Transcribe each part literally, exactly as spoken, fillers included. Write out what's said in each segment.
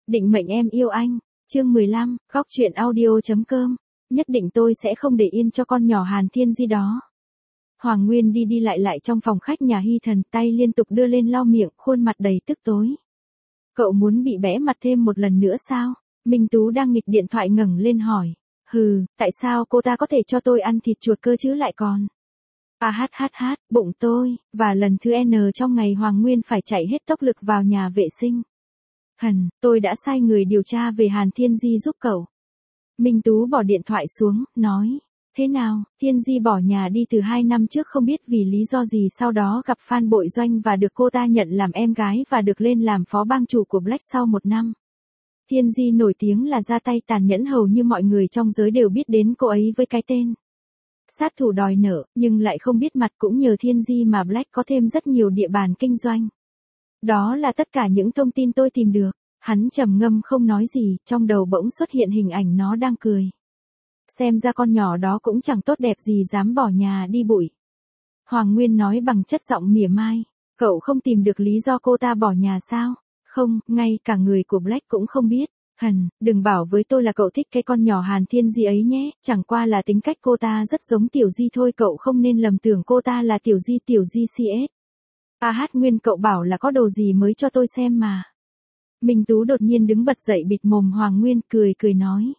Định mệnh em yêu anh. Chương mười lăm, góc truyện audio.com. Nhất định tôi sẽ không để yên cho con nhỏ Hàn Thiên Di đó. Hoàng Nguyên đi đi lại lại trong phòng khách nhà Hy Thần, tay liên tục đưa lên lau miệng, khuôn mặt đầy tức tối. Cậu muốn bị bẽ mặt thêm một lần nữa sao? Minh Tú đang nghịch điện thoại ngẩng lên hỏi. Hừ, tại sao cô ta có thể cho tôi ăn thịt chuột cơ chứ lại còn? À hát hát hát, bụng tôi, và lần thứ N trong ngày Hoàng Nguyên phải chạy hết tốc lực vào nhà vệ sinh. Hần, tôi đã sai người điều tra về Hàn Thiên Di giúp cậu. Minh Tú bỏ điện thoại xuống, nói. Thế nào, Thiên Di bỏ nhà đi từ hai năm trước không biết vì lý do gì, sau đó gặp Phan Bội Doanh và được cô ta nhận làm em gái và được lên làm phó bang chủ của Black sau một năm. Thiên Di nổi tiếng là ra tay tàn nhẫn, hầu như mọi người trong giới đều biết đến cô ấy với cái tên sát thủ đòi nợ, nhưng lại không biết mặt, cũng nhờ Thiên Di mà Black có thêm rất nhiều địa bàn kinh doanh. Đó là tất cả những thông tin tôi tìm được. Hắn trầm ngâm không nói gì, trong đầu bỗng xuất hiện hình ảnh nó đang cười. Xem ra con nhỏ đó cũng chẳng tốt đẹp gì dám bỏ nhà đi bụi. Hoàng Nguyên nói bằng chất giọng mỉa mai. Cậu không tìm được lý do cô ta bỏ nhà sao? Không, ngay cả người của Black cũng không biết. Hần, đừng bảo với tôi là cậu thích cái con nhỏ Hàn Thiên Di ấy nhé, chẳng qua là tính cách cô ta rất giống Tiểu Di thôi, cậu không nên lầm tưởng cô ta là Tiểu Di. Tiểu Di xê ét. À hát Nguyên, cậu bảo là có đồ gì mới cho tôi xem mà. Minh Tú đột nhiên đứng bật dậy bịt mồm Hoàng Nguyên, cười cười nói.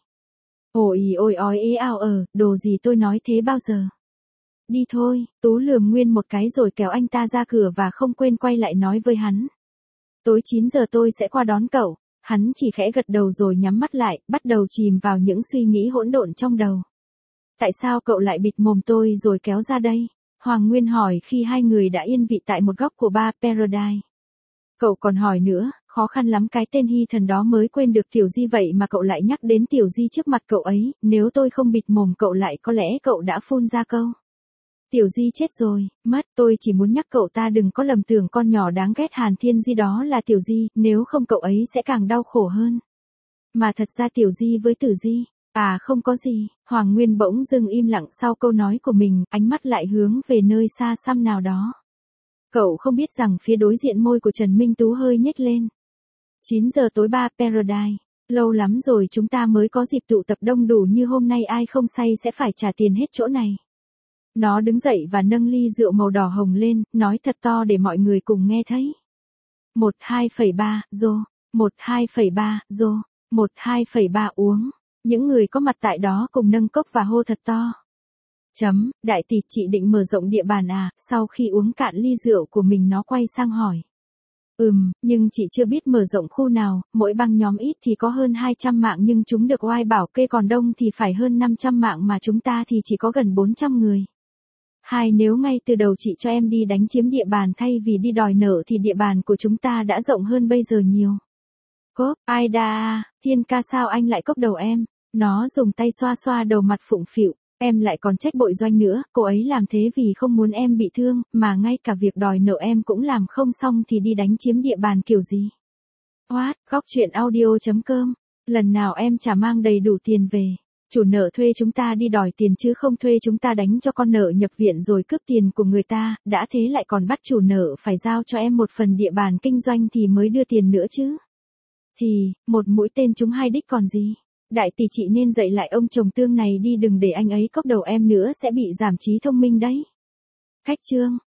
Ôi ôi ôi ế ao ờ, đồ gì tôi nói thế bao giờ. Đi thôi, Tú lườm Nguyên một cái rồi kéo anh ta ra cửa và không quên quay lại nói với hắn. Tối chín giờ tôi sẽ qua đón cậu. Hắn chỉ khẽ gật đầu rồi nhắm mắt lại, bắt đầu chìm vào những suy nghĩ hỗn độn trong đầu. Tại sao cậu lại bịt mồm tôi rồi kéo ra đây? Hoàng Nguyên hỏi khi hai người đã yên vị tại một góc của bar Paradise. Cậu còn hỏi nữa, khó khăn lắm cái tên Hy Thần đó mới quên được Tiểu Di, vậy mà cậu lại nhắc đến Tiểu Di trước mặt cậu ấy, nếu tôi không bịt mồm cậu lại có lẽ cậu đã phun ra câu. Tiểu Di chết rồi, mất, tôi chỉ muốn nhắc cậu ta đừng có lầm tưởng con nhỏ đáng ghét Hàn Thiên Di đó là Tiểu Di, nếu không cậu ấy sẽ càng đau khổ hơn. Mà thật ra Tiểu Di với Tử Di, à không có gì, Hoàng Nguyên bỗng dưng im lặng sau câu nói của mình, ánh mắt lại hướng về nơi xa xăm nào đó. Cậu không biết rằng phía đối diện môi của Trần Minh Tú hơi nhếch lên. chín giờ tối bar Paradise, lâu lắm rồi chúng ta mới có dịp tụ tập đông đủ như hôm nay, ai không say sẽ phải trả tiền hết chỗ này. Nó đứng dậy và nâng ly rượu màu đỏ hồng lên, nói thật to để mọi người cùng nghe thấy. một hai phẩy ba, rô, một hai phẩy ba, rô, một hai phẩy ba uống. Những người có mặt tại đó cùng nâng cốc và hô thật to. Chấm, đại tỷ, chị định mở rộng địa bàn à? Sau khi uống cạn ly rượu của mình nó quay sang hỏi. Ừm, nhưng chị chưa biết mở rộng khu nào, mỗi băng nhóm ít thì có hơn hai trăm mạng nhưng chúng được oai bảo kê, còn đông thì phải hơn năm trăm mạng mà chúng ta thì chỉ có gần bốn trăm người. Hai, nếu ngay từ đầu chị cho em đi đánh chiếm địa bàn thay vì đi đòi nợ thì địa bàn của chúng ta đã rộng hơn bây giờ nhiều. Cốp, ai đa, Thiên ca sao anh lại cốc đầu em? Nó dùng tay xoa xoa đầu mặt phụng phịu. Em lại còn trách Bội Doanh nữa, cô ấy làm thế vì không muốn em bị thương, mà ngay cả việc đòi nợ em cũng làm không xong thì đi đánh chiếm địa bàn kiểu gì? What, góc truyện audio.com, lần nào em chả mang đầy đủ tiền về. Chủ nợ thuê chúng ta đi đòi tiền chứ không thuê chúng ta đánh cho con nợ nhập viện rồi cướp tiền của người ta, đã thế lại còn bắt chủ nợ phải giao cho em một phần địa bàn kinh doanh thì mới đưa tiền nữa chứ. Thì, một mũi tên trúng hai đích còn gì. Đại tỷ, chị nên dạy lại ông chồng tương này đi, đừng để anh ấy cốc đầu em nữa sẽ bị giảm trí thông minh đấy. Khách trương,